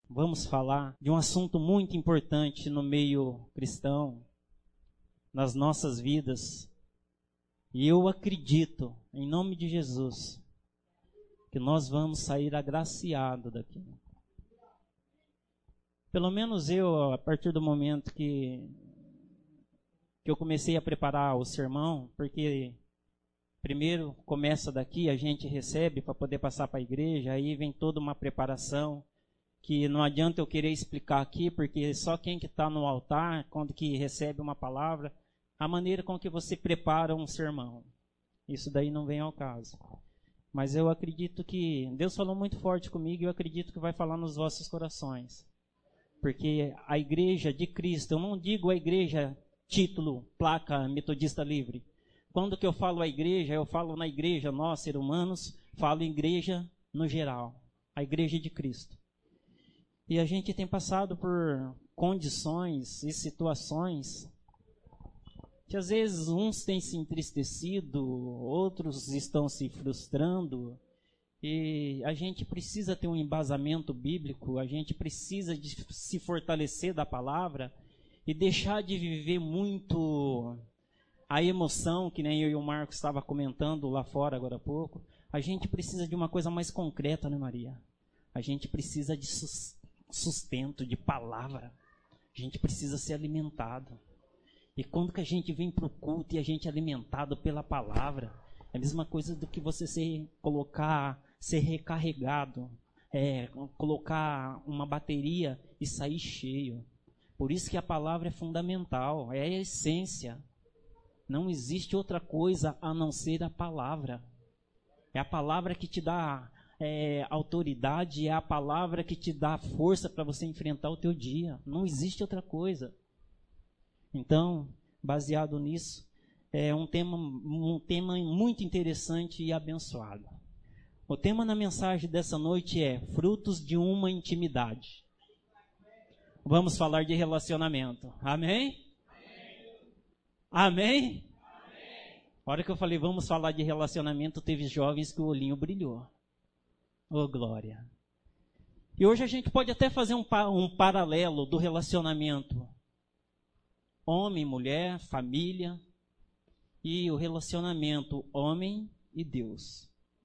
vamos falar de um assunto muito importante no meio cristão, nas nossas vidas. E eu acredito, em nome de Jesus, que nós vamos sair agraciados daqui. Pelo menos eu, a partir do momento que eu comecei a preparar o sermão, porque primeiro começa daqui, a gente recebe para poder passar para a igreja, aí vem toda uma preparação, que não adianta eu querer explicar aqui, porque só quem que está no altar, quando que recebe uma palavra, a maneira com que você prepara um sermão. Isso daí não vem ao caso. Mas eu acredito que Deus falou muito forte comigo e eu acredito que vai falar nos vossos corações. Porque a igreja de Cristo, eu não digo a igreja título, placa, metodista livre. Quando que eu falo a igreja, eu falo na igreja, nós, seres humanos, falo igreja no geral. A igreja de Cristo. E a gente tem passado por condições e situações que às vezes uns têm se entristecido, outros estão se frustrando. E a gente precisa ter um embasamento bíblico, a gente precisa de se fortalecer da palavra e deixar de viver muito a emoção, que nem eu e o Marcos estava comentando lá fora agora há pouco. A gente precisa de uma coisa mais concreta, né, Maria? A gente precisa de sustento, de palavra. A gente precisa ser alimentado. E quando que a gente vem para o culto e a gente é alimentado pela palavra, é a mesma coisa do que você ser recarregado, colocar uma bateria e sair cheio. Por isso que a palavra é fundamental, é a essência. Não existe outra coisa a não ser a palavra. É a palavra que te dá autoridade, é a palavra que te dá força para você enfrentar o teu dia. Não existe outra coisa. Então, baseado nisso, é um tema muito interessante e abençoado. O tema na mensagem dessa noite é frutos de uma intimidade. Vamos falar de relacionamento. Amém? Amém? A hora que eu falei vamos falar de relacionamento, teve jovens que o olhinho brilhou. Oh, glória. E hoje a gente pode até fazer um paralelo do relacionamento homem, mulher, família e o relacionamento homem e Deus.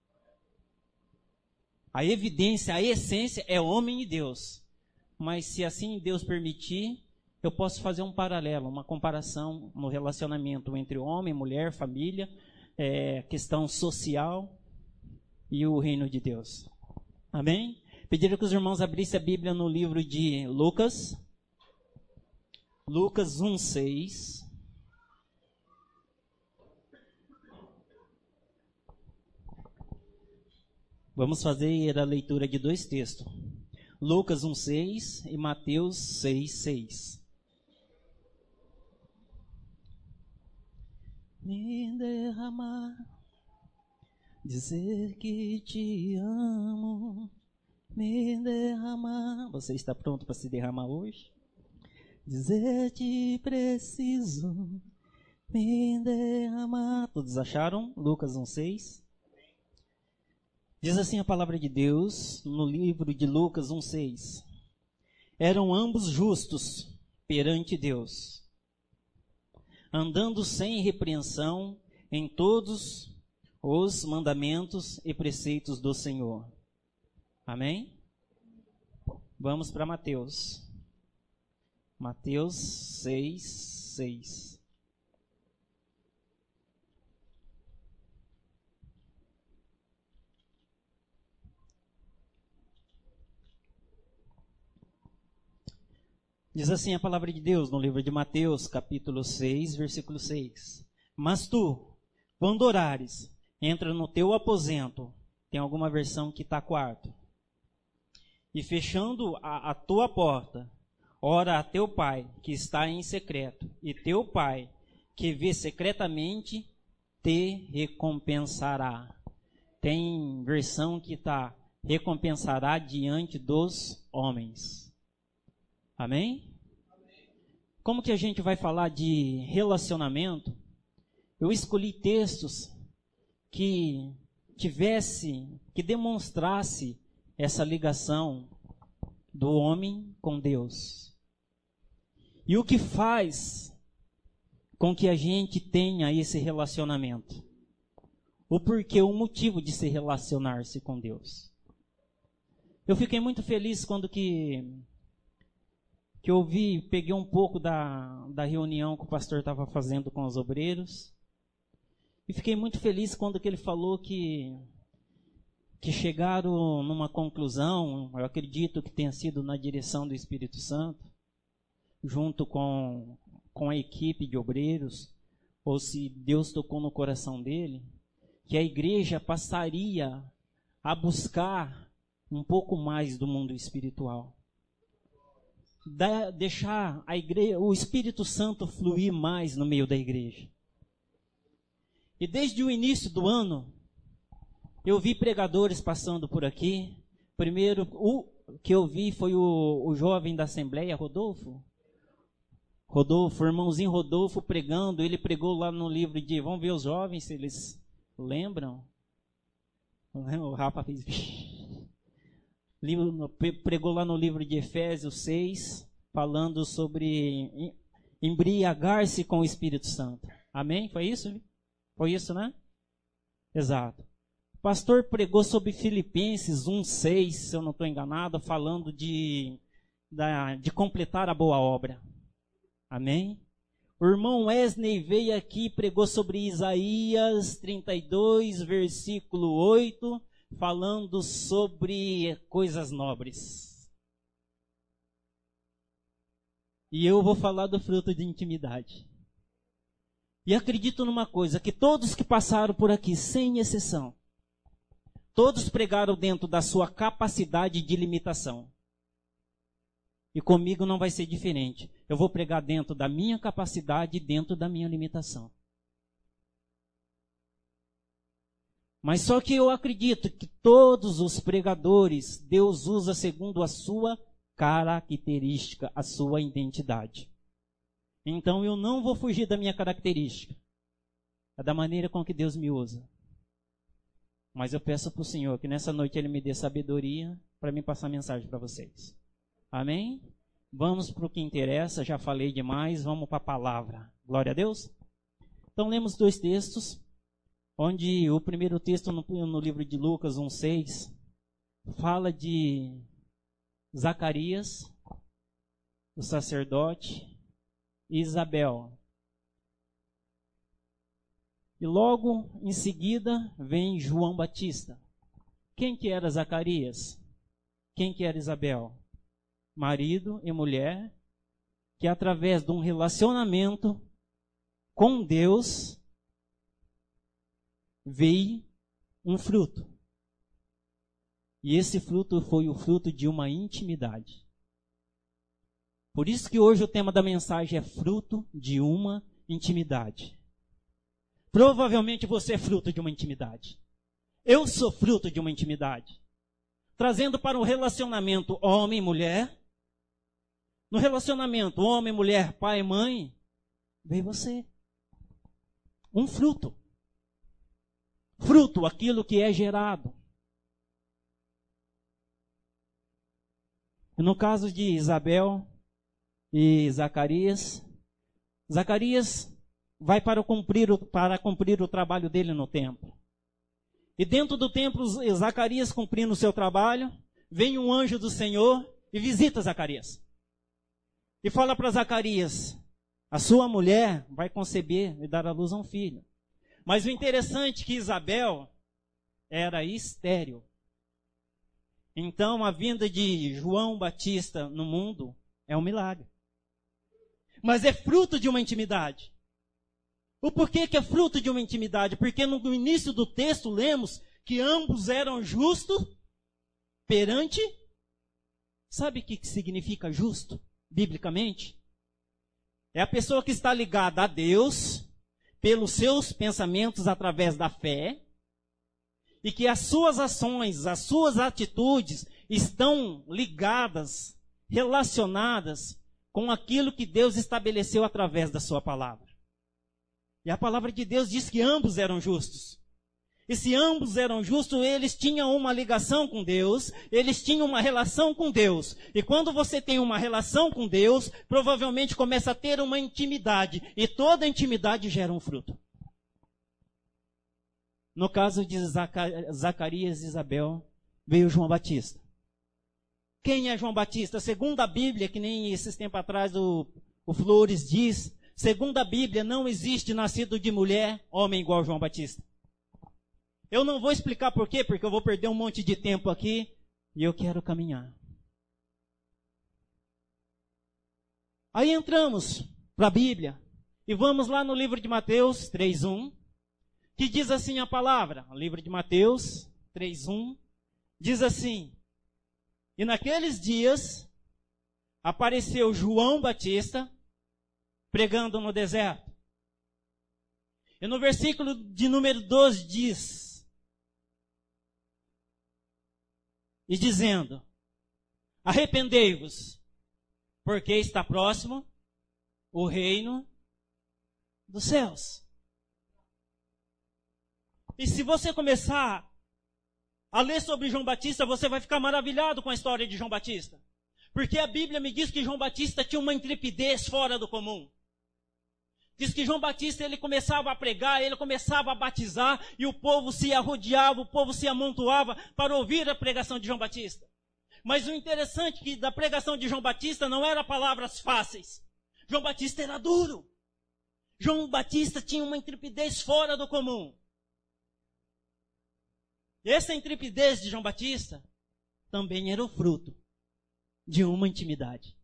A evidência, a essência é homem e Deus. Mas se assim Deus permitir, eu posso fazer um paralelo, uma comparação no relacionamento entre homem, mulher, família, questão social e o reino de Deus. Amém? Pediria que os irmãos abrissem a Bíblia no livro de Lucas. Lucas 1:6. Vamos fazer a leitura de dois textos. Lucas 1:6 e Mateus 6:6. Me derramar, dizer que te amo, me derramar. Você está pronto para se derramar hoje? Dizer-te preciso, me derramar. Todos acharam? Lucas 1:6. Diz assim a palavra de Deus no livro de Lucas 1:6. Eram ambos justos perante Deus, andando sem repreensão em todos os mandamentos e preceitos do Senhor. Amém? Vamos para Mateus. Mateus 6:6. Diz assim a palavra de Deus no livro de Mateus, capítulo 6, versículo 6. Mas tu, quando orares, entra no teu aposento. Tem alguma versão que está quarto. E fechando a tua porta, ora a teu pai, que está em secreto, e teu pai, que vê secretamente, te recompensará. Tem versão que está, recompensará diante dos homens. Amém? Como que a gente vai falar de relacionamento? Eu escolhi textos que demonstrasse essa ligação do homem com Deus. E o que faz com que a gente tenha esse relacionamento? O porquê, o motivo de se relacionar-se com Deus. Eu fiquei muito feliz quando que eu peguei um pouco da reunião que o pastor estava fazendo com os obreiros. E fiquei muito feliz quando que ele falou que chegaram numa conclusão, eu acredito que tenha sido na direção do Espírito Santo, junto com a equipe de obreiros, ou se Deus tocou no coração dele, que a igreja passaria a buscar um pouco mais do mundo espiritual. Deixar o Espírito Santo fluir mais no meio da igreja. E desde o início do ano, eu vi pregadores passando por aqui. Primeiro, o que eu vi foi o jovem da Assembleia, Rodolfo, o irmãozinho Rodolfo pregando. Ele pregou lá no livro de... Vamos ver os jovens, se eles lembram. O Rafa fez... Pregou lá no livro de Efésios 6, falando sobre embriagar-se com o Espírito Santo. Amém? Foi isso? Foi isso, né? Exato. O pastor pregou sobre Filipenses 1,6, se eu não estou enganado, falando de completar a boa obra. Amém? O irmão Wesley veio aqui e pregou sobre Isaías 32, versículo 8, falando sobre coisas nobres. E eu vou falar do fruto de intimidade. E acredito numa coisa, que todos que passaram por aqui, sem exceção, todos pregaram dentro da sua capacidade de limitação. E comigo não vai ser diferente. Eu vou pregar dentro da minha capacidade e dentro da minha limitação. Mas só que eu acredito que todos os pregadores, Deus usa segundo a sua característica, a sua identidade. Então eu não vou fugir da minha característica. É da maneira com que Deus me usa. Mas eu peço para o Senhor que nessa noite Ele me dê sabedoria para me passar a mensagem para vocês. Amém? Vamos para o que interessa, já falei demais, vamos para a palavra. Glória a Deus. Então lemos 2 textos, onde o primeiro texto no livro de Lucas 1,6 fala de Zacarias, o sacerdote, e Isabel. E logo em seguida vem João Batista. Quem que era Zacarias? Quem que era Isabel? Marido e mulher, que através de um relacionamento com Deus, veio um fruto. E esse fruto foi o fruto de uma intimidade. Por isso que hoje o tema da mensagem é fruto de uma intimidade. Provavelmente você é fruto de uma intimidade. Eu sou fruto de uma intimidade. Trazendo para o relacionamento homem e mulher. No relacionamento homem, mulher, pai e mãe, veio você. Um fruto. Fruto, aquilo que é gerado. E no caso de Isabel e Zacarias, Zacarias vai para cumprir o trabalho dele no templo. E dentro do templo, Zacarias cumprindo o seu trabalho, vem um anjo do Senhor e visita Zacarias. E fala para Zacarias, a sua mulher vai conceber e dar à luz a um filho. Mas o interessante é que Isabel era estéril. Então a vinda de João Batista no mundo é um milagre. Mas é fruto de uma intimidade. O porquê que é fruto de uma intimidade? Porque no início do texto lemos que ambos eram justos perante... Sabe o que significa justo, biblicamente? É a pessoa que está ligada a Deus pelos seus pensamentos através da fé e que as suas ações, as suas atitudes estão ligadas, relacionadas com aquilo que Deus estabeleceu através da sua palavra. E a palavra de Deus diz que ambos eram justos. E se ambos eram justos, eles tinham uma ligação com Deus, eles tinham uma relação com Deus. E quando você tem uma relação com Deus, provavelmente começa a ter uma intimidade. E toda intimidade gera um fruto. No caso de Zacarias e Isabel, veio João Batista. Quem é João Batista? Segundo a Bíblia, que nem esses tempos atrás o Flores diz, segundo a Bíblia, não existe nascido de mulher homem igual João Batista. Eu não vou explicar por quê, porque eu vou perder um monte de tempo aqui e eu quero caminhar. Aí entramos para a Bíblia e vamos lá no livro de Mateus 3:1, que diz assim a palavra. O livro de Mateus 3:1 diz assim: e naqueles dias apareceu João Batista pregando no deserto. E no versículo de número 12 diz: e dizendo, arrependei-vos, porque está próximo o reino dos céus. E se você começar a ler sobre João Batista, você vai ficar maravilhado com a história de João Batista. Porque a Bíblia me diz que João Batista tinha uma intrepidez fora do comum. Diz que João Batista, ele começava a pregar, ele começava a batizar, e o povo se arrodeava, o povo se amontoava para ouvir a pregação de João Batista. Mas o interessante é que da pregação de João Batista não eram palavras fáceis. João Batista era duro. João Batista tinha uma intrepidez fora do comum. E essa intrepidez de João Batista também era o fruto de uma intimidade.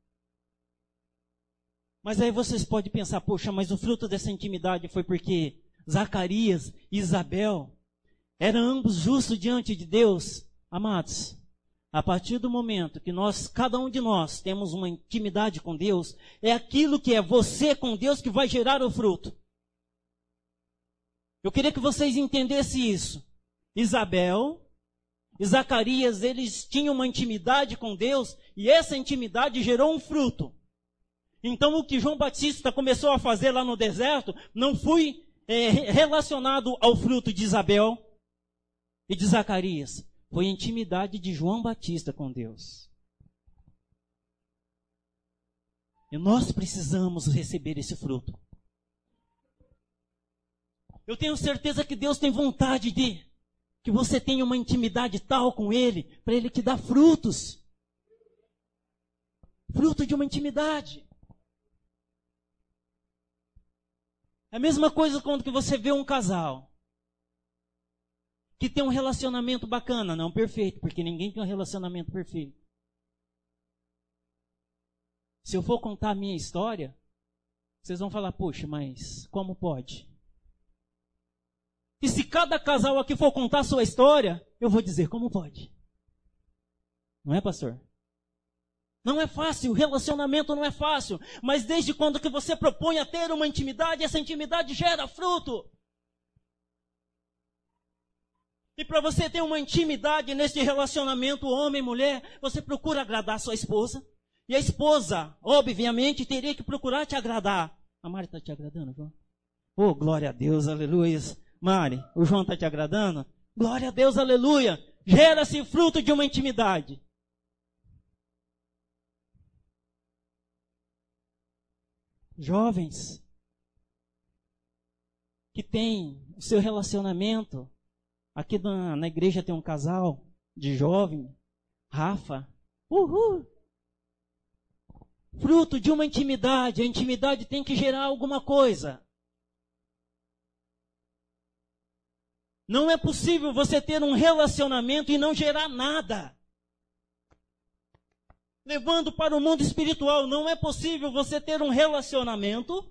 Mas aí vocês podem pensar, poxa, mas o fruto dessa intimidade foi porque Zacarias e Isabel eram ambos justos diante de Deus. Amados, a partir do momento que cada um de nós temos uma intimidade com Deus, é aquilo que é você com Deus que vai gerar o fruto. Eu queria que vocês entendessem isso. Isabel e Zacarias, eles tinham uma intimidade com Deus e essa intimidade gerou um fruto. Então o que João Batista começou a fazer lá no deserto não foi relacionado ao fruto de Isabel e de Zacarias. Foi a intimidade de João Batista com Deus. E nós precisamos receber esse fruto. Eu tenho certeza que Deus tem vontade de que você tenha uma intimidade tal com Ele, para Ele te dar frutos. Fruto de uma intimidade. É a mesma coisa quando que você vê um casal que tem um relacionamento bacana, não perfeito, porque ninguém tem um relacionamento perfeito. Se eu for contar a minha história, vocês vão falar, poxa, mas como pode? E se cada casal aqui for contar a sua história, eu vou dizer, como pode? Não é, pastor? Não é fácil, o relacionamento não é fácil. Mas desde quando que você propõe a ter uma intimidade, essa intimidade gera fruto. E para você ter uma intimidade nesse relacionamento, homem e mulher, você procura agradar a sua esposa. E a esposa, obviamente, teria que procurar te agradar. A Mari está te agradando, João? Oh, glória a Deus, aleluia. Mari, o João está te agradando? Glória a Deus, aleluia. Gera-se fruto de uma intimidade. Jovens que têm o seu relacionamento. Aqui na igreja tem um casal de jovem, Rafa. Fruto de uma intimidade. A intimidade tem que gerar alguma coisa. Não é possível você ter um relacionamento e não gerar nada. Levando para o mundo espiritual, não é possível você ter um relacionamento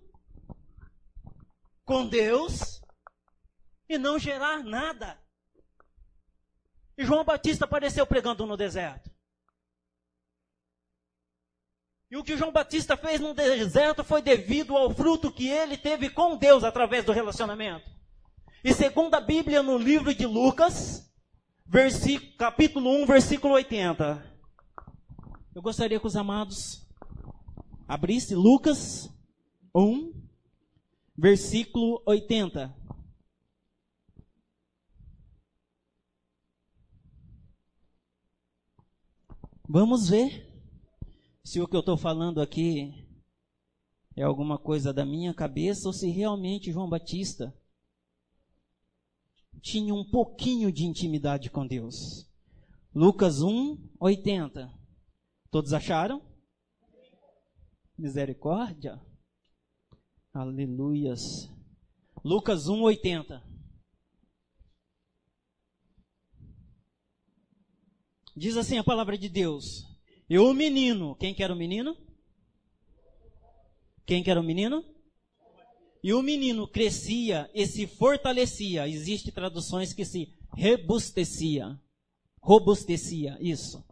com Deus e não gerar nada. E João Batista apareceu pregando no deserto. E o que João Batista fez no deserto foi devido ao fruto que ele teve com Deus através do relacionamento. E segundo a Bíblia, no livro de Lucas, capítulo 1, versículo 80. Eu gostaria que os amados abrissem Lucas 1, versículo 80. Vamos ver se o que eu estou falando aqui é alguma coisa da minha cabeça ou se realmente João Batista tinha um pouquinho de intimidade com Deus. Lucas 1:80. Todos acharam? Misericórdia. Aleluias. Lucas 1:80. Diz assim a palavra de Deus. E o menino, quem que era o menino? Quem que era o menino? E o menino crescia e se fortalecia. Existem traduções que se robustecia, isso.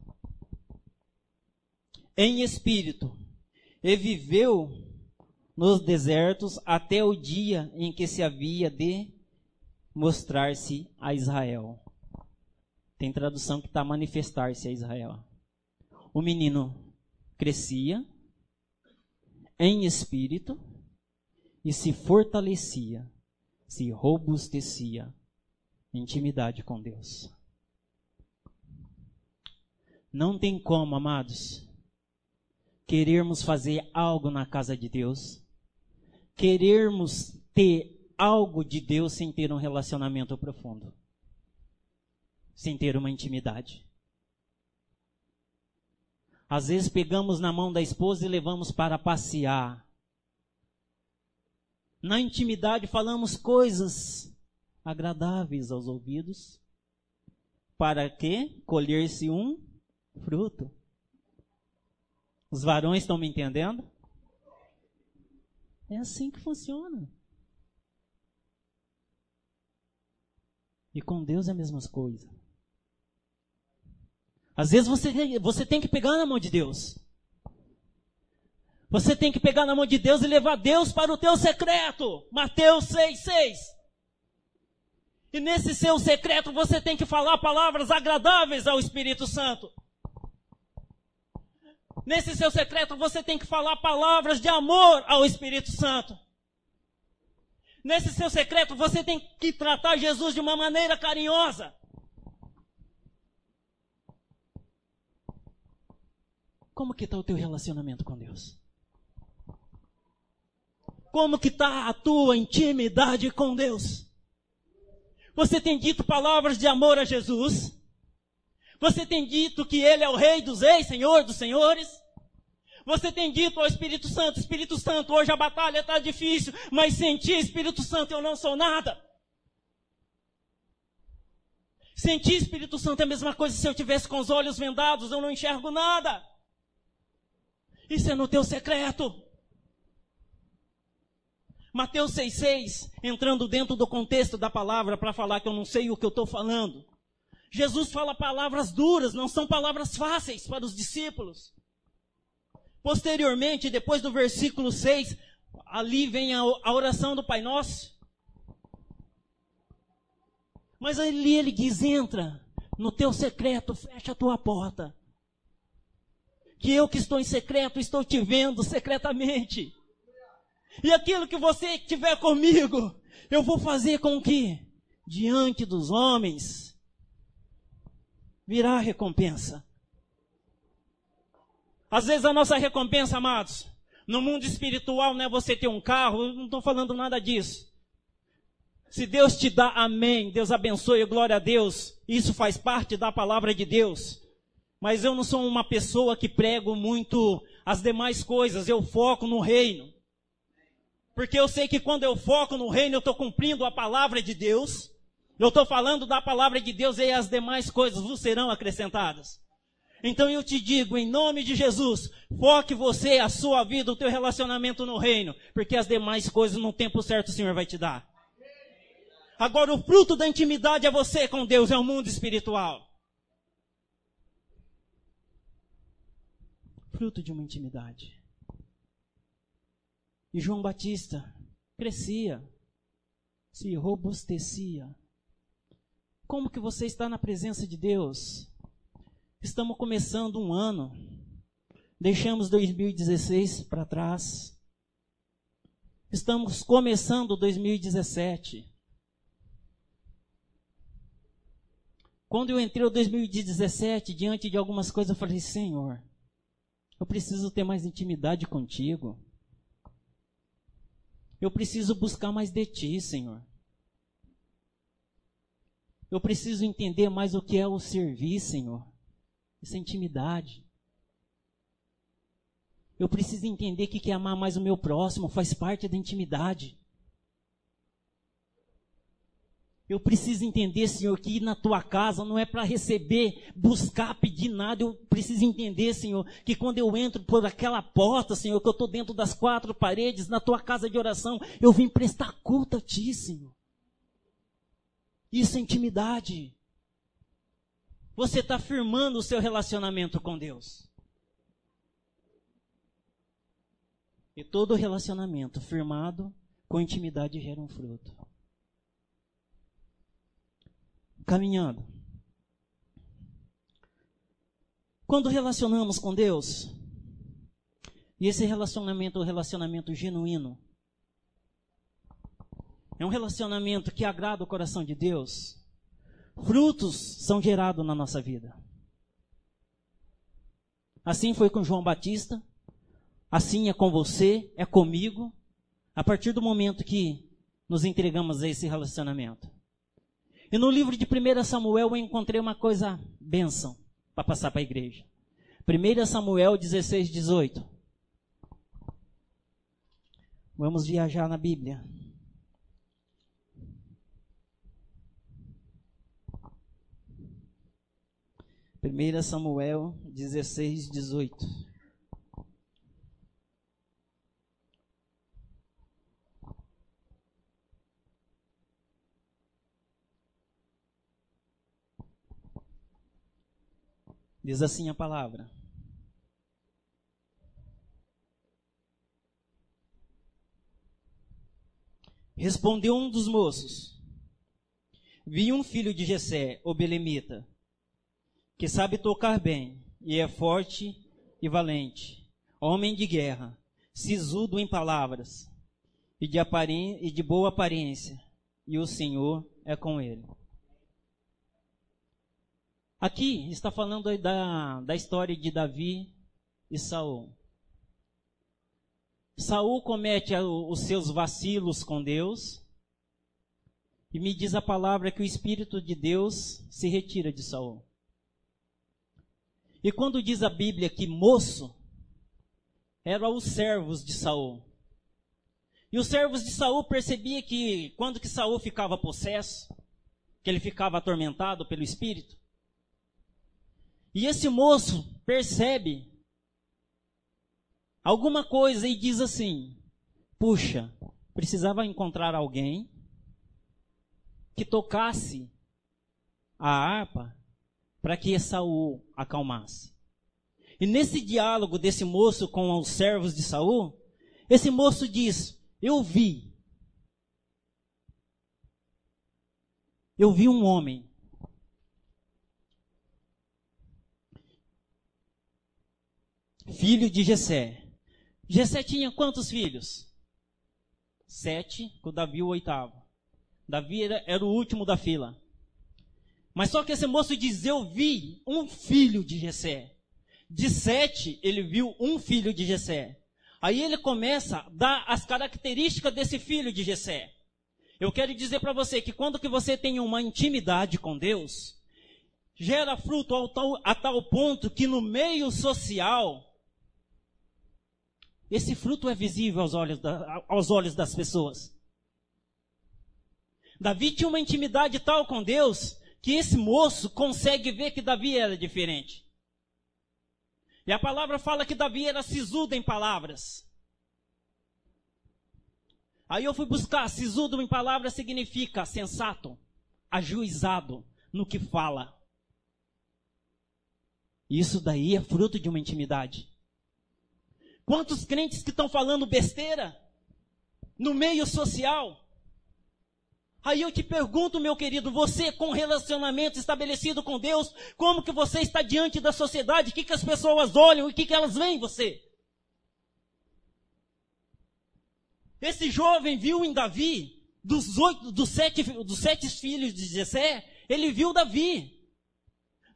Em espírito. E viveu nos desertos até o dia em que se havia de mostrar-se a Israel. Tem tradução que está manifestar-se a Israel. O menino crescia em espírito e se fortalecia, se robustecia em intimidade com Deus. Não tem como, amados, querermos fazer algo na casa de Deus, querermos ter algo de Deus sem ter um relacionamento profundo, sem ter uma intimidade. Às vezes pegamos na mão da esposa e levamos para passear. Na intimidade falamos coisas agradáveis aos ouvidos, para que colher-se um fruto. Os varões estão me entendendo? É assim que funciona. E com Deus é a mesma coisa. Às vezes você tem que pegar na mão de Deus. Você tem que pegar na mão de Deus e levar Deus para o teu secreto. Mateus 6:6. E nesse seu secreto você tem que falar palavras agradáveis ao Espírito Santo. Nesse seu secreto você tem que falar palavras de amor ao Espírito Santo. Nesse seu secreto você tem que tratar Jesus de uma maneira carinhosa. Como que está o teu relacionamento com Deus? Como que está a tua intimidade com Deus? Você tem dito palavras de amor a Jesus? Você tem dito que Ele é o Rei dos Reis, Senhor dos Senhores? Você tem dito ao Espírito Santo, hoje a batalha está difícil, mas sem ti, Espírito Santo, eu não sou nada. Sem ti, Espírito Santo, é a mesma coisa se eu tivesse com os olhos vendados, eu não enxergo nada. Isso é no teu secreto. Mateus 6,6, entrando dentro do contexto da palavra para falar que eu não sei o que eu estou falando. Jesus fala palavras duras, não são palavras fáceis para os discípulos. Posteriormente, depois do versículo 6, ali vem a oração do Pai Nosso. Mas ali ele diz, entra no teu secreto, fecha a tua porta. Que eu que estou em secreto, estou te vendo secretamente. E aquilo que você tiver comigo, eu vou fazer com que, diante dos homens, virá recompensa. Às vezes a nossa recompensa, amados, no mundo espiritual não é você ter um carro, eu não estou falando nada disso. Se Deus te dá amém, Deus abençoe, glória a Deus, isso faz parte da palavra de Deus. Mas eu não sou uma pessoa que prego muito as demais coisas, eu foco no reino. Porque eu sei que quando eu foco no reino, eu estou cumprindo a palavra de Deus. Eu estou falando da palavra de Deus e as demais coisas vos serão acrescentadas. Então eu te digo, em nome de Jesus, foque você, a sua vida, o teu relacionamento no reino. Porque as demais coisas no tempo certo o Senhor vai te dar. Agora o fruto da intimidade é você com Deus, é o mundo espiritual. Fruto de uma intimidade. E João Batista crescia, se robustecia. Como que você está na presença de Deus? Estamos começando um ano. Deixamos 2016 para trás. Estamos começando 2017. Quando eu entrei em 2017, diante de algumas coisas, eu falei, Senhor, eu preciso ter mais intimidade contigo. Eu preciso buscar mais de ti, Senhor. Eu preciso entender mais o que é o servir, Senhor. Essa intimidade. Eu preciso entender que amar mais o meu próximo faz parte da intimidade. Eu preciso entender, Senhor, que ir na tua casa não é para receber, buscar, pedir nada. Eu preciso entender, Senhor, que quando eu entro por aquela porta, Senhor, que eu estou dentro das 4 paredes, na tua casa de oração, eu vim prestar culto a ti, Senhor. Isso é intimidade. Você está firmando o seu relacionamento com Deus. E todo relacionamento firmado com intimidade gera um fruto. Caminhando. Quando relacionamos com Deus, e esse relacionamento é um relacionamento genuíno, é um relacionamento que agrada o coração de Deus, frutos são gerados na nossa vida. Assim foi com João Batista, assim é com você, é comigo, a partir do momento que nos entregamos a esse relacionamento. E no livro de 1 Samuel eu encontrei uma coisa bênção para passar para a igreja. 1 Samuel 16, 18. Vamos viajar na Bíblia. 1 Samuel 16, 18. Diz assim a palavra. Respondeu um dos moços: vi um filho de Jessé, o belemita, que sabe tocar bem, e é forte e valente, homem de guerra, sisudo em palavras, e de boa aparência, e o Senhor é com ele. Aqui está falando da história de Davi e Saul. Saul comete os seus vacilos com Deus, e me diz a palavra que o Espírito de Deus se retira de Saul. E quando diz a Bíblia que moço, eram os servos de Saul. E os servos de Saul percebiam que quando que Saul ficava possesso, que ele ficava atormentado pelo Espírito, e esse moço percebe alguma coisa e diz assim: puxa, precisava encontrar alguém que tocasse a harpa para que Saul acalmasse. E nesse diálogo desse moço com os servos de Saul, esse moço diz: eu vi um homem filho de Jessé. Jessé tinha quantos filhos? 7, com Davi o 8º. Davi era o último da fila. Mas só que esse moço diz: eu vi um filho de Jessé. De 7, ele viu um filho de Jessé. Aí ele começa a dar as características desse filho de Jessé. Eu quero dizer para você que quando que você tem uma intimidade com Deus, gera fruto a tal ponto que no meio social, esse fruto é visível aos olhos das pessoas. Davi tinha uma intimidade tal com Deus, que esse moço consegue ver que Davi era diferente. E a palavra fala que Davi era sisudo em palavras. Aí eu fui buscar, sisudo em palavras significa sensato, ajuizado no que fala. Isso daí é fruto de uma intimidade. Quantos crentes que estão falando besteira no meio social? Aí eu te pergunto, meu querido, você com relacionamento estabelecido com Deus, como que você está diante da sociedade? O que as pessoas olham e o que elas veem em você? Esse jovem viu em Davi, dos 7 filhos de Jessé, ele viu Davi.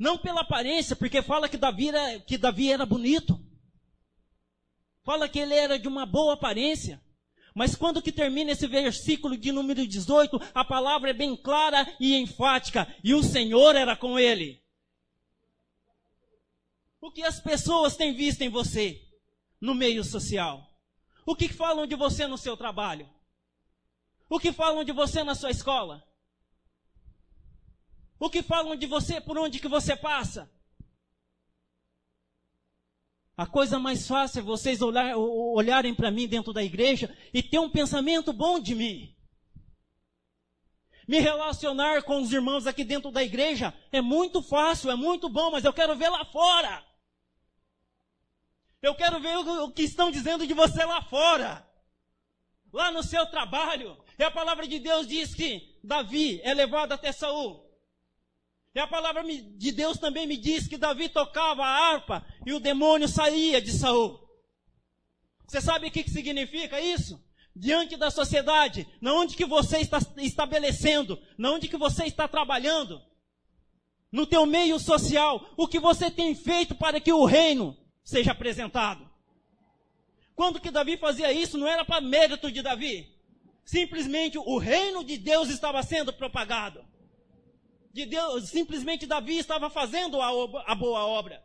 Não pela aparência, porque fala que Davi era bonito. Fala que ele era de uma boa aparência. Mas quando que termina esse versículo de número 18, a palavra é bem clara e enfática. E o Senhor era com ele. O que as pessoas têm visto em você no meio social? O que falam de você no seu trabalho? O que falam de você na sua escola? O que falam de você por onde que você passa? A coisa mais fácil é vocês olharem para mim dentro da igreja e ter um pensamento bom de mim. Me relacionar com os irmãos aqui dentro da igreja é muito fácil, é muito bom, mas eu quero ver lá fora. Eu quero ver o que estão dizendo de você lá fora. Lá no seu trabalho. E a palavra de Deus diz que Davi é levado até Saul. E a palavra de Deus também me diz que Davi tocava a harpa e o demônio saía de Saul. Você sabe o que significa isso? Diante da sociedade, na onde que você está estabelecendo, na onde que você está trabalhando, no teu meio social, o que você tem feito para que o reino seja apresentado. Quando que Davi fazia isso, não era para mérito de Davi. Simplesmente o reino de Deus estava sendo propagado. De Deus, simplesmente Davi estava fazendo a boa obra.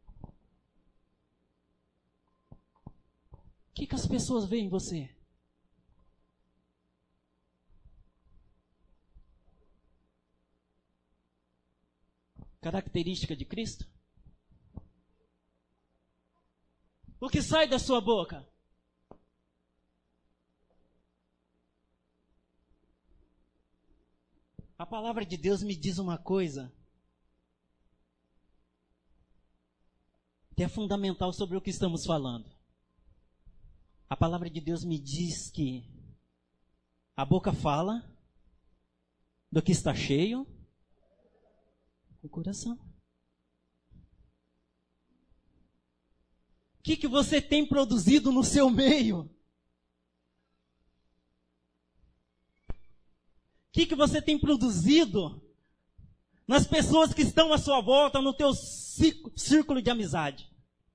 O que as pessoas veem em você? Característica de Cristo? O que sai da sua boca? A palavra de Deus me diz uma coisa que é fundamental sobre o que estamos falando. A palavra de Deus me diz que a boca fala do que está cheio o coração. O que você tem produzido no seu meio? O que você tem produzido nas pessoas que estão à sua volta, no teu círculo de amizade?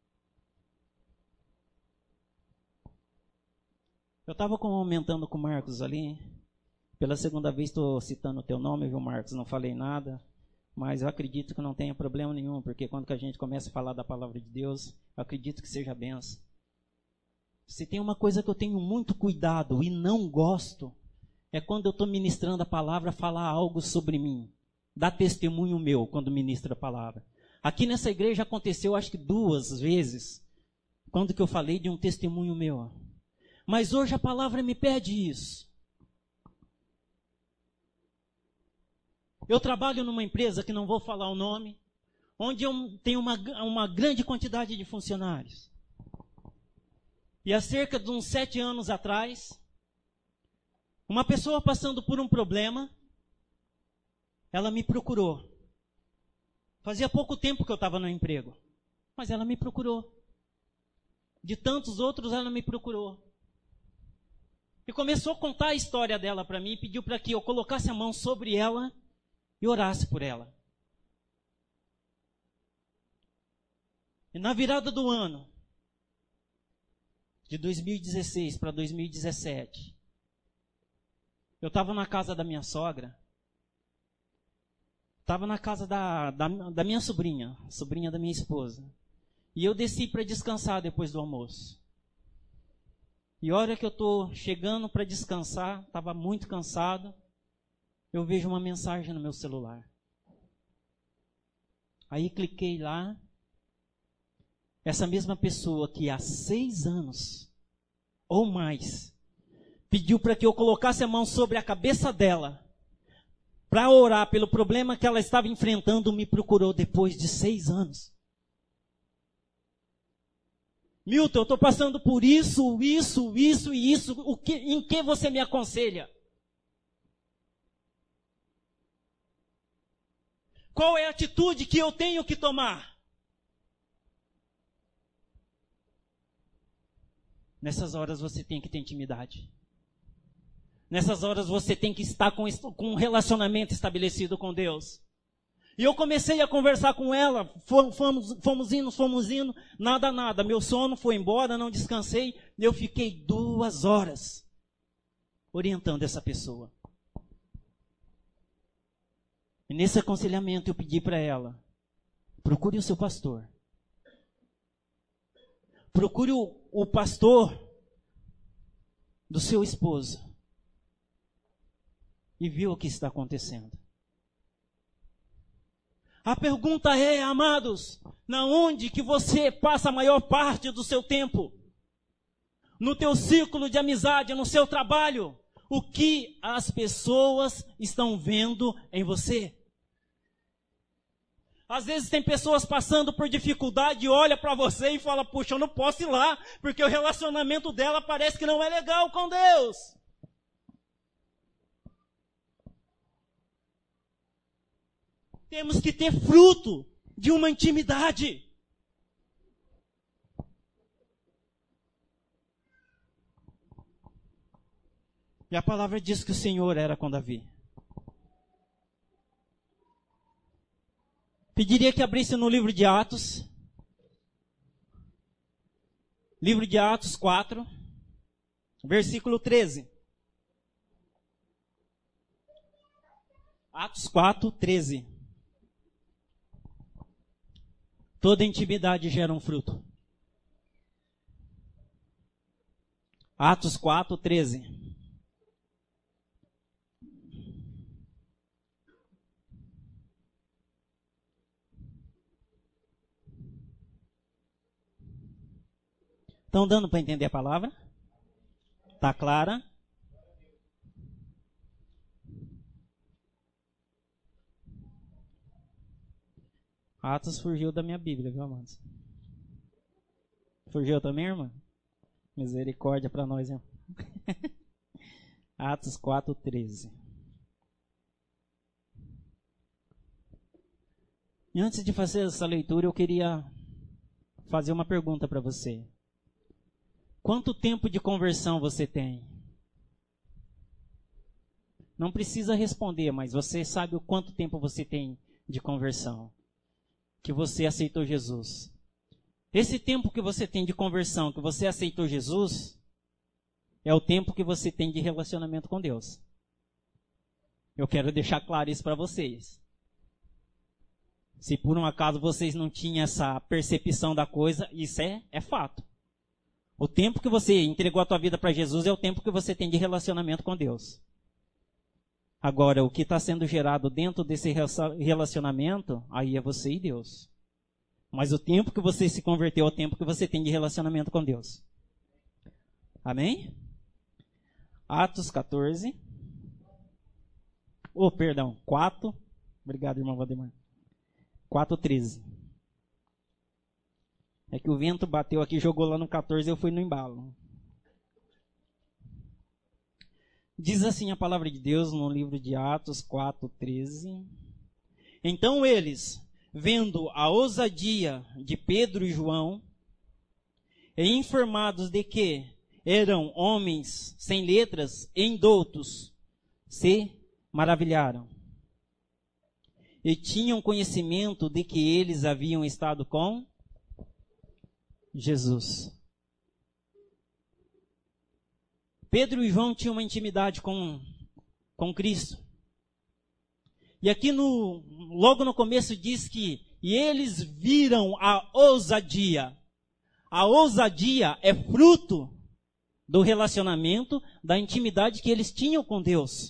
Eu estava comentando com o Marcos ali, pela segunda vez estou citando o teu nome, viu, Marcos? Não falei nada, mas eu acredito que não tenha problema nenhum, porque quando que a gente começa a falar da palavra de Deus, eu acredito que seja benção. Se tem uma coisa que eu tenho muito cuidado e não gosto, é quando eu estou ministrando a palavra, falar algo sobre mim. Dar testemunho meu quando ministro a palavra. Aqui nessa igreja aconteceu, acho que 2 vezes, quando que eu falei de um testemunho meu. Mas hoje a palavra me pede isso. Eu trabalho numa empresa, que não vou falar o nome, onde eu tenho uma grande quantidade de funcionários. E há cerca de uns 7 anos atrás, uma pessoa passando por um problema, ela me procurou. Fazia pouco tempo que eu estava no emprego, mas ela me procurou. De tantos outros, ela me procurou. E começou a contar a história dela para mim, e pediu para que eu colocasse a mão sobre ela e orasse por ela. E na virada do ano, de 2016 para 2017, eu estava na casa da minha sogra, estava na casa da minha sobrinha da minha esposa, e eu desci para descansar depois do almoço. E a hora que eu estou chegando para descansar, estava muito cansado, eu vejo uma mensagem no meu celular. Aí cliquei lá, essa mesma pessoa que há 6 anos ou mais pediu para que eu colocasse a mão sobre a cabeça dela para orar pelo problema que ela estava enfrentando, me procurou depois de 6 anos. Milton, eu estou passando por isso e isso. Em que você me aconselha? Qual é a atitude que eu tenho que tomar? Nessas horas você tem que ter intimidade. Nessas horas você tem que estar com um relacionamento estabelecido com Deus. E eu comecei a conversar com ela, fomos indo, nada. Meu sono foi embora, não descansei. Eu fiquei 2 horas orientando essa pessoa. E nesse aconselhamento eu pedi para ela, procure o seu pastor. Procure o pastor do seu esposo. E viu o que está acontecendo. A pergunta é, amados, na onde que você passa a maior parte do seu tempo? No teu círculo de amizade, no seu trabalho? O que as pessoas estão vendo em você? Às vezes tem pessoas passando por dificuldade e olha para você e fala, puxa, eu não posso ir lá, porque o relacionamento dela parece que não é legal com Deus. Temos que ter fruto de uma intimidade. E a palavra diz que o Senhor era com Davi. Pediria que abrisse no livro de Atos. Livro de Atos 4, versículo 13. Atos 4, 13. Toda intimidade gera um fruto. Atos 4, 13. Estão dando para entender a palavra? Está clara? Atos fugiu da minha Bíblia, viu, amados? Fugiu também, irmã? Misericórdia para nós, irmão. Atos 4, 13. E antes de fazer essa leitura, eu queria fazer uma pergunta para você. Quanto tempo de conversão você tem? Não precisa responder, mas você sabe o quanto tempo você tem de conversão? Que você aceitou Jesus. Esse tempo que você tem de conversão, que você aceitou Jesus, é o tempo que você tem de relacionamento com Deus. Eu quero deixar claro isso para vocês. Se por um acaso vocês não tinham essa percepção da coisa, isso é fato. O tempo que você entregou a tua vida para Jesus é o tempo que você tem de relacionamento com Deus. Agora, o que está sendo gerado dentro desse relacionamento, aí é você e Deus. Mas o tempo que você se converteu é o tempo que você tem de relacionamento com Deus. Amém? Atos 14. 4. Obrigado, irmão Valdemar. 4:13. É que o vento bateu aqui, jogou lá no 14 e eu fui no embalo. Diz assim a palavra de Deus no livro de Atos 4:13. Então eles, vendo a ousadia de Pedro e João, e informados de que eram homens sem letras e indoutos, se maravilharam. E tinham conhecimento de que eles haviam estado com Jesus. Pedro e João tinham uma intimidade com Cristo. E aqui logo no começo diz que e eles viram a ousadia. A ousadia é fruto do relacionamento, da intimidade que eles tinham com Deus.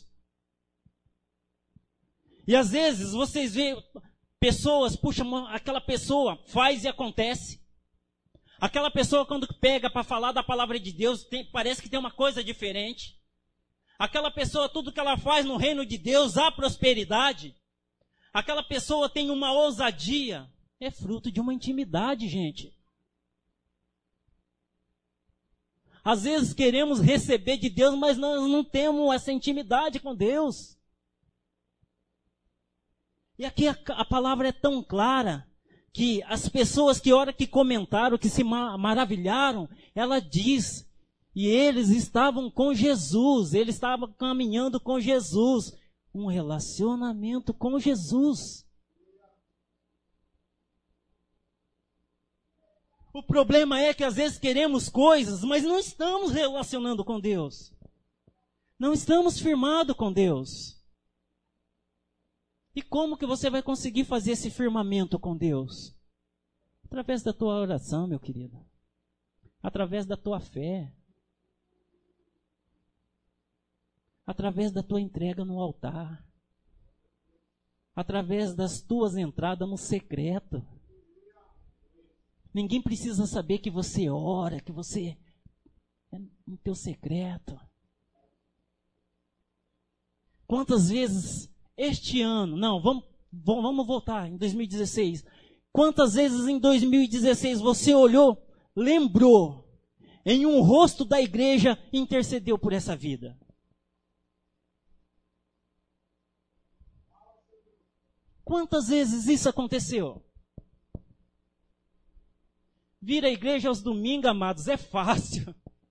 E às vezes vocês veem pessoas, puxa, aquela pessoa faz e acontece. Aquela pessoa quando pega para falar da palavra de Deus, parece que tem uma coisa diferente. Aquela pessoa, tudo que ela faz no reino de Deus, há prosperidade. Aquela pessoa tem uma ousadia. É fruto de uma intimidade, gente. Às vezes queremos receber de Deus, mas nós não temos essa intimidade com Deus. E aqui a palavra é tão clara que as pessoas que hora que comentaram, que se maravilharam, ela diz, e eles estavam com Jesus, eles estavam caminhando com Jesus, um relacionamento com Jesus. O problema é que às vezes queremos coisas, mas não estamos relacionando com Deus. Não estamos firmados com Deus. E como que você vai conseguir fazer esse firmamento com Deus? Através da tua oração, meu querido. Através da tua fé. Através da tua entrega no altar. Através das tuas entradas no secreto. Ninguém precisa saber que você ora, que você é no teu secreto. Quantas vezes este ano, não, vamos voltar em 2016. Quantas vezes em 2016 você olhou, lembrou, em um rosto da igreja e intercedeu por essa vida? Quantas vezes isso aconteceu? Vir à igreja aos domingos, amados, é fácil.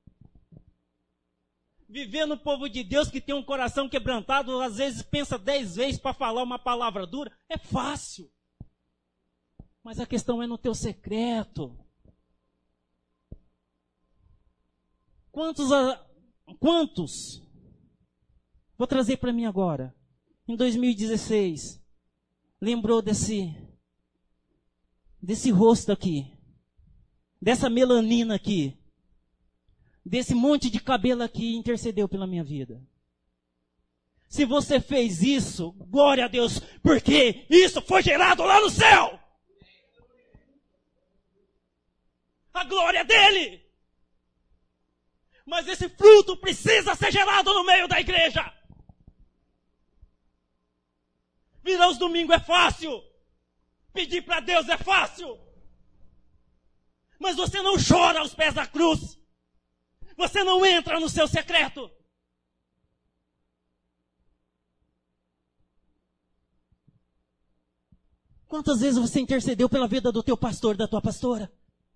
Viver no povo de Deus que tem um coração quebrantado, às vezes pensa 10 vezes para falar uma palavra dura, é fácil. Mas a questão é no teu secreto. Quantos? Vou trazer para mim agora. Em 2016, lembrou desse rosto aqui, dessa melanina aqui, desse monte de cabelo aqui, intercedeu pela minha vida. Se você fez isso, glória a Deus, porque isso foi gerado lá no céu. A glória dele. Mas esse fruto precisa ser gerado no meio da igreja. Vir aos domingos é fácil. Pedir para Deus é fácil. Mas você não chora aos pés da cruz. Você não entra no seu secreto. Quantas vezes você intercedeu pela vida do teu pastor, da tua pastora?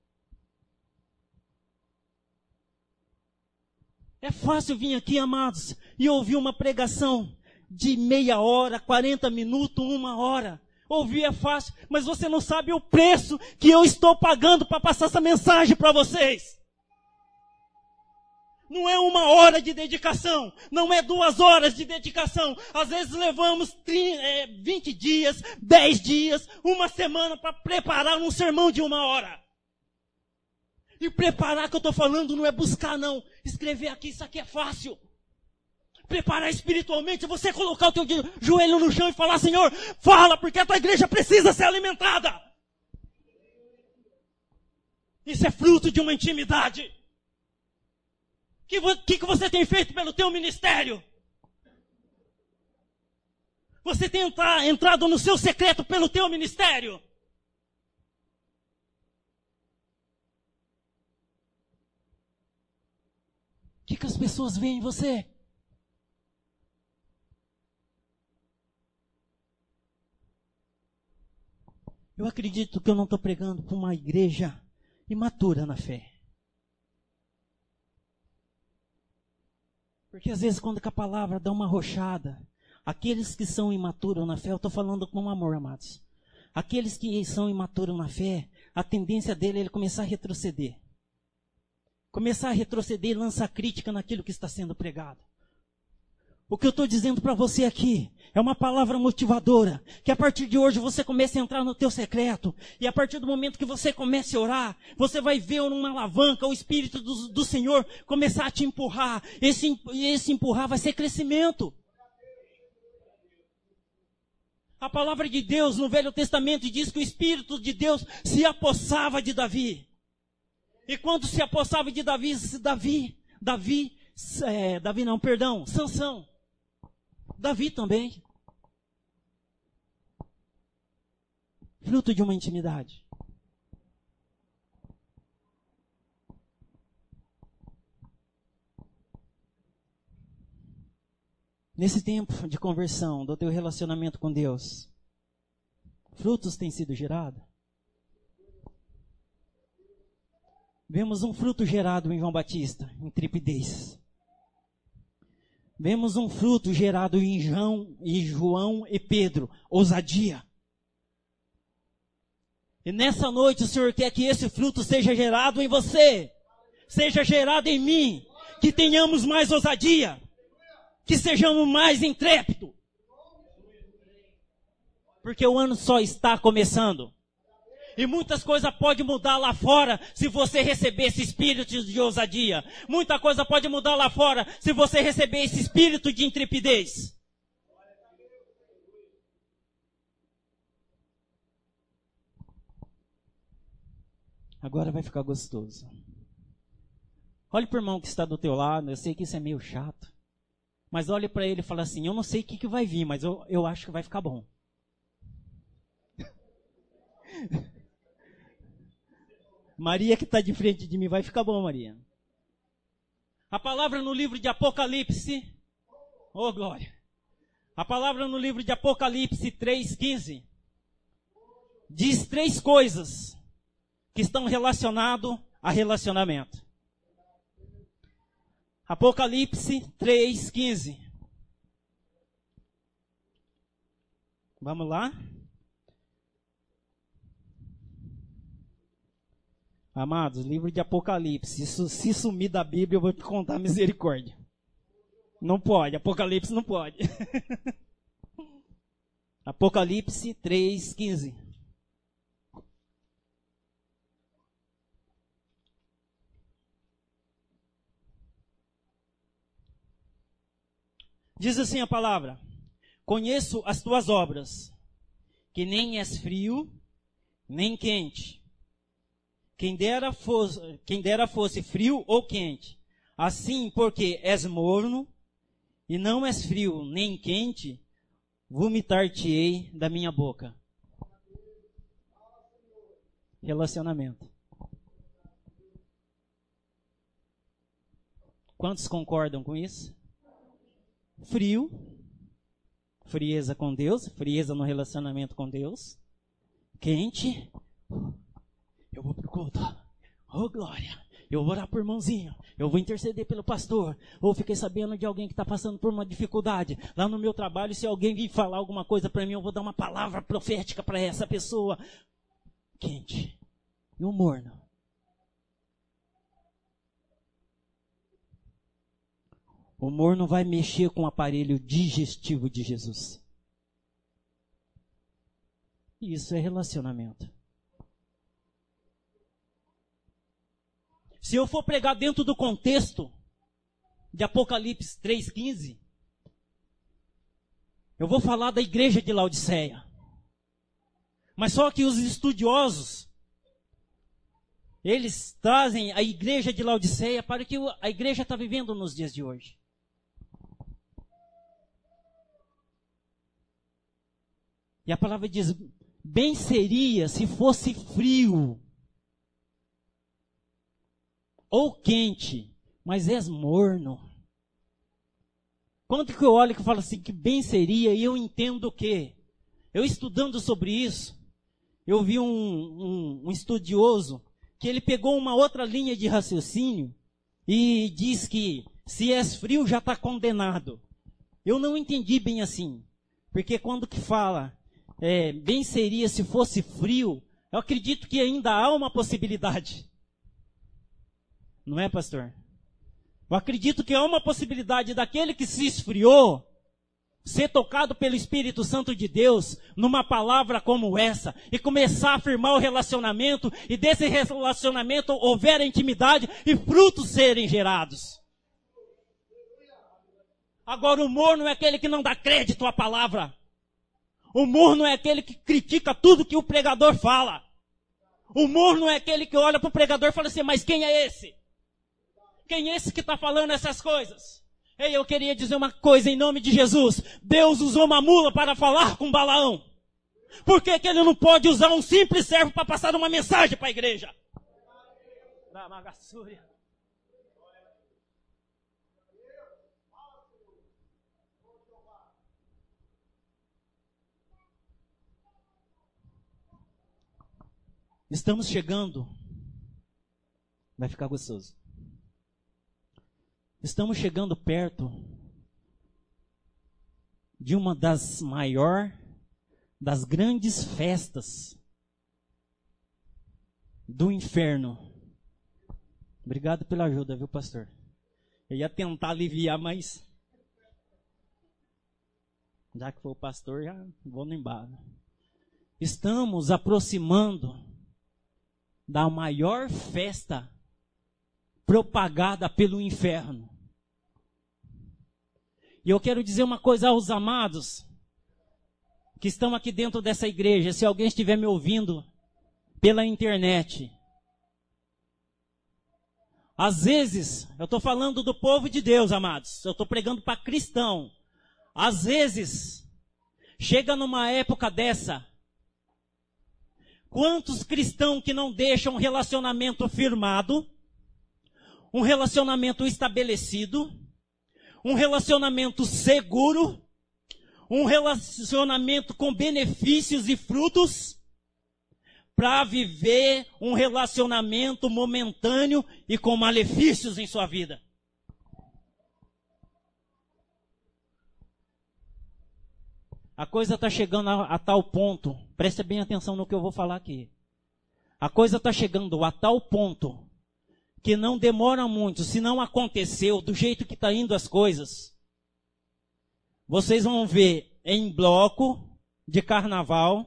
É fácil vir aqui, amados, e ouvir uma pregação de meia hora, 40 minutos, 1 hora. Ouvir é fácil, mas você não sabe o preço que eu estou pagando para passar essa mensagem para vocês. Não é 1 hora de dedicação, não é 2 horas de dedicação. Às vezes levamos 20 dias, 10 dias, 1 semana para preparar um sermão de 1 hora. E preparar que eu estou falando não é buscar não. Escrever aqui, isso aqui é fácil. Preparar espiritualmente, você colocar o teu joelho no chão e falar, Senhor, fala, porque a tua igreja precisa ser alimentada. Isso é fruto de uma intimidade. O que você tem feito pelo teu ministério? Você tem entrado no seu secreto pelo teu ministério? O que as pessoas veem em você? Eu acredito que eu não estou pregando para uma igreja imatura na fé. Porque às vezes quando a palavra dá uma arrochada, aqueles que são imaturos na fé, eu estou falando com amor, amados. Aqueles que são imaturos na fé, a tendência dele é ele começar a retroceder. Começar a retroceder e lançar crítica naquilo que está sendo pregado. O que eu estou dizendo para você aqui é uma palavra motivadora, que a partir de hoje você comece a entrar no teu secreto, e a partir do momento que você comece a orar, você vai ver numa alavanca o Espírito do Senhor começar a te empurrar. Esse empurrar vai ser crescimento. A palavra de Deus no Velho Testamento diz que o Espírito de Deus se apossava de Davi. E quando se apossava de Sansão. Davi também. Fruto de uma intimidade. Nesse tempo de conversão, do teu relacionamento com Deus, frutos têm sido gerados? Vemos um fruto gerado em João Batista, intrepidez. Vemos um fruto gerado em João e Pedro, ousadia. E nessa noite o Senhor quer que esse fruto seja gerado em você, seja gerado em mim, que tenhamos mais ousadia, que sejamos mais intrépidos. Porque o ano só está começando. E muitas coisas podem mudar lá fora se você receber esse espírito de ousadia. Muita coisa pode mudar lá fora se você receber esse espírito de intrepidez. Agora vai ficar gostoso. Olhe para o irmão que está do teu lado. Eu sei que isso é meio chato. Mas olhe para ele e fala assim, eu não sei o que vai vir, mas eu acho que vai ficar bom. Maria que está de frente de mim, vai ficar bom, Maria. A palavra no livro de Apocalipse, oh glória. A palavra no livro de Apocalipse 3:15 diz 3 coisas que estão relacionadas a relacionamento. Apocalipse 3:15. Vamos lá? Amados, livro de Apocalipse. Se sumir da Bíblia, eu vou te contar misericórdia. Não pode, Apocalipse não pode. Apocalipse 3:15. Diz assim a palavra: conheço as tuas obras, que nem és frio, nem quente. Quem dera fosse frio ou quente. Assim, porque és morno, e não és frio nem quente, vomitar-te-ei da minha boca. Relacionamento. Quantos concordam com isso? Frio, frieza com Deus, frieza no relacionamento com Deus. Quente, eu vou pro culto. Oh, glória. Eu vou orar por irmãozinho. Eu vou interceder pelo pastor. Ou fiquei sabendo de alguém que está passando por uma dificuldade. Lá no meu trabalho, se alguém vir falar alguma coisa para mim, eu vou dar uma palavra profética para essa pessoa. Quente. E o morno. O morno vai mexer com o aparelho digestivo de Jesus. E isso é relacionamento. Se eu for pregar dentro do contexto de Apocalipse 3:15, eu vou falar da igreja de Laodiceia. Mas só que os estudiosos, eles trazem a igreja de Laodiceia para o que a igreja está vivendo nos dias de hoje. E a palavra diz, bem seria se fosse frio ou quente, mas és morno. Quando que eu olho e falo assim, que bem seria, e eu entendo o quê? Eu estudando sobre isso, eu vi um estudioso, que ele pegou uma outra linha de raciocínio, e diz que se és frio já está condenado. Eu não entendi bem assim, porque quando que fala, bem seria se fosse frio, eu acredito que ainda há uma possibilidade. Não é, pastor? Eu acredito que há uma possibilidade daquele que se esfriou ser tocado pelo Espírito Santo de Deus numa palavra como essa e começar a afirmar o relacionamento e desse relacionamento houver intimidade e frutos serem gerados. Agora o morno é aquele que não dá crédito à palavra. O morno é aquele que critica tudo que o pregador fala. O morno é aquele que olha para o pregador e fala assim, mas quem é esse? Quem é esse que está falando essas coisas? Ei, eu queria dizer uma coisa em nome de Jesus. Deus usou uma mula para falar com Balaão. Por que ele não pode usar um simples servo para passar uma mensagem para a igreja? Estamos chegando. Vai ficar gostoso. Estamos chegando perto de uma das grandes festas do inferno. Obrigado pela ajuda, viu, pastor? Eu ia tentar aliviar, mas já que foi o pastor, já vou no embalo. Estamos aproximando da maior festa propagada pelo inferno. E eu quero dizer uma coisa aos amados que estão aqui dentro dessa igreja, se alguém estiver me ouvindo pela internet. Às vezes, eu estou falando do povo de Deus, amados. Eu estou pregando para cristão. Às vezes, chega numa época dessa, quantos cristãos que não deixam um relacionamento firmado, um relacionamento estabelecido, um relacionamento seguro, um relacionamento com benefícios e frutos, para viver um relacionamento momentâneo e com malefícios em sua vida. A coisa está chegando a tal ponto, preste bem atenção no que eu vou falar aqui. A coisa está chegando a tal ponto que não demora muito, se não aconteceu do jeito que está indo as coisas. Vocês vão ver em bloco de carnaval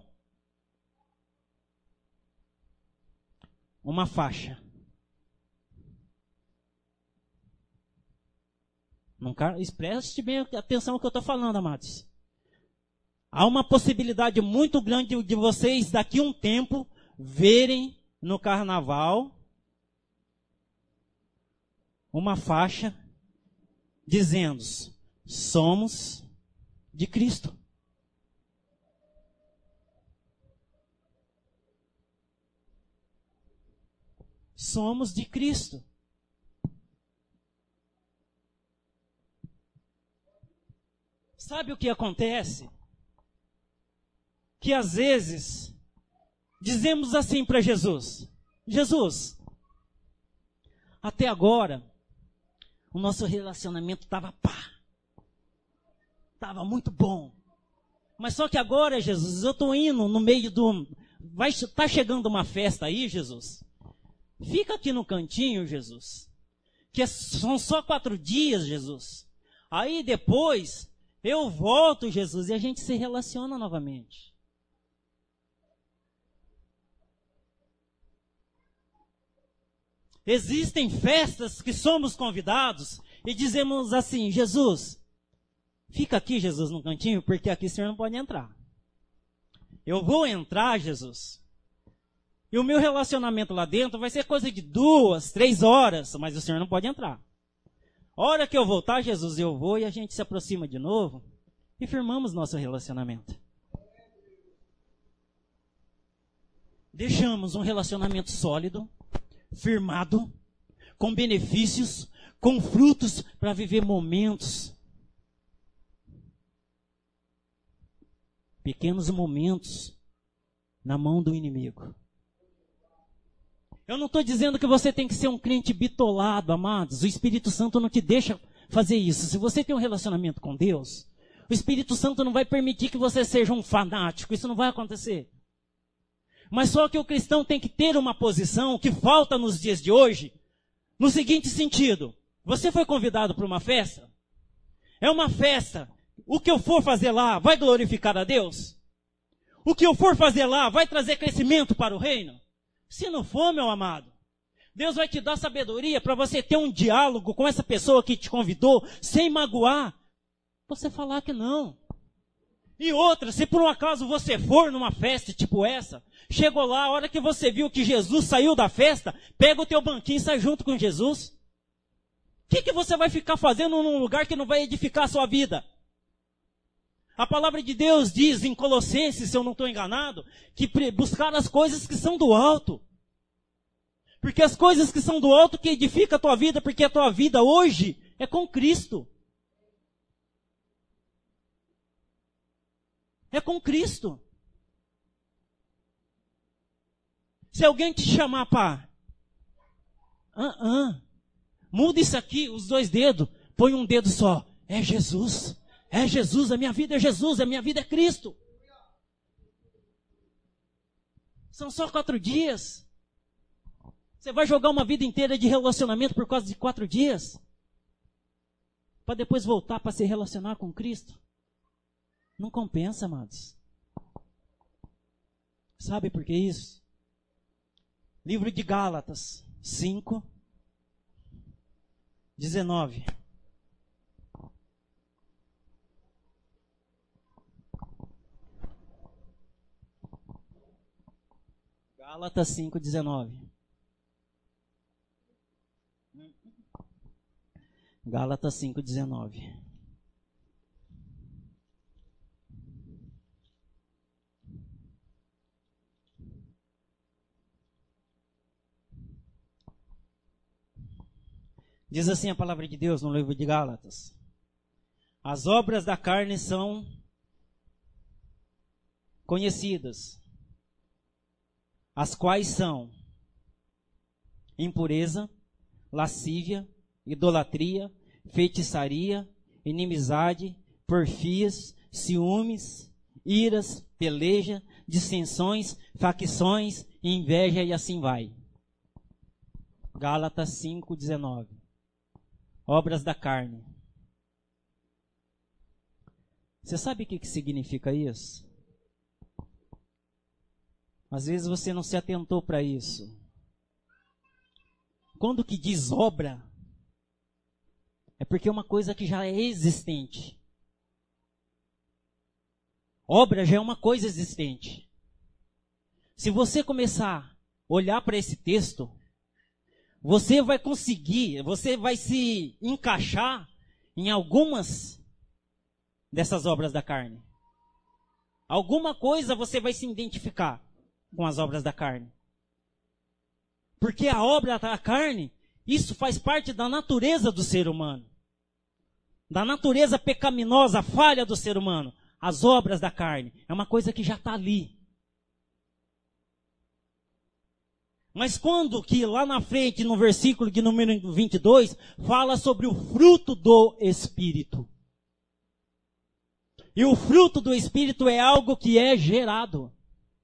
uma faixa. Preste bem atenção no que eu estou falando, amados. Há uma possibilidade muito grande de vocês, daqui a um tempo, verem no carnaval uma faixa dizendo: somos de Cristo. Somos de Cristo. Sabe o que acontece? Que às vezes dizemos assim para Jesus: Jesus, até agora o nosso relacionamento estava estava muito bom. Mas só que agora, Jesus, eu estou indo no meio do... Tá chegando uma festa aí, Jesus. Fica aqui no cantinho, Jesus. Que são só 4 dias, Jesus. Aí depois eu volto, Jesus, e a gente se relaciona novamente. Existem festas que somos convidados e dizemos assim: Jesus, fica aqui, Jesus, no cantinho, porque aqui o Senhor não pode entrar. Eu vou entrar, Jesus, e o meu relacionamento lá dentro vai ser coisa de 2, 3 horas, mas o Senhor não pode entrar. A hora que eu voltar, Jesus, eu vou e a gente se aproxima de novo e firmamos nosso relacionamento. Deixamos um relacionamento sólido, firmado, com benefícios, com frutos para viver momentos. Pequenos momentos na mão do inimigo. Eu não estou dizendo que você tem que ser um crente bitolado, amados. O Espírito Santo não te deixa fazer isso. Se você tem um relacionamento com Deus, o Espírito Santo não vai permitir que você seja um fanático. Isso não vai acontecer. Mas só que o cristão tem que ter uma posição que falta nos dias de hoje, no seguinte sentido: você foi convidado para uma festa? É uma festa. O que eu for fazer lá vai glorificar a Deus? O que eu for fazer lá vai trazer crescimento para o reino? Se não for, meu amado, Deus vai te dar sabedoria para você ter um diálogo com essa pessoa que te convidou, sem magoar, você falar que não. E outra, se por um acaso você for numa festa tipo essa, chegou lá, a hora que você viu que Jesus saiu da festa, pega o teu banquinho e sai junto com Jesus. O que você vai ficar fazendo num lugar que não vai edificar a sua vida? A palavra de Deus diz em Colossenses, se eu não estou enganado, que buscar as coisas que são do alto. Porque as coisas que são do alto que edificam a tua vida, porque a tua vida hoje é com Cristo. É com Cristo. Se alguém te chamar para... muda isso aqui, os 2 dedos, põe um dedo só. É Jesus. É Jesus, a minha vida é Jesus, a minha vida é Cristo. São só 4 dias. Você vai jogar uma vida inteira de relacionamento por causa de 4 dias? Para depois voltar para se relacionar com Cristo? Não compensa, amados. Sabe por que isso? Livro de Gálatas 5, 19. Gálatas 5, 19. Gálatas 5, 19. Diz assim a palavra de Deus no livro de Gálatas: as obras da carne são conhecidas, as quais são impureza, lascívia, idolatria, feitiçaria, inimizade, porfias, ciúmes, iras, peleja, dissensões, facções, inveja e assim vai. Gálatas 5, 19. Obras da carne. Você sabe o que significa isso? Às vezes você não se atentou para isso. Quando que diz obra, é porque é uma coisa que já é existente. Obra já é uma coisa existente. Se você começar a olhar para esse texto, você vai conseguir, você vai se encaixar em algumas dessas obras da carne. Alguma coisa você vai se identificar com as obras da carne. Porque a obra da carne, isso faz parte da natureza do ser humano. Da natureza pecaminosa, falha do ser humano. As obras da carne é uma coisa que já está ali. Mas quando que lá na frente, no versículo de número 22, fala sobre o fruto do Espírito. E o fruto do Espírito é algo que é gerado.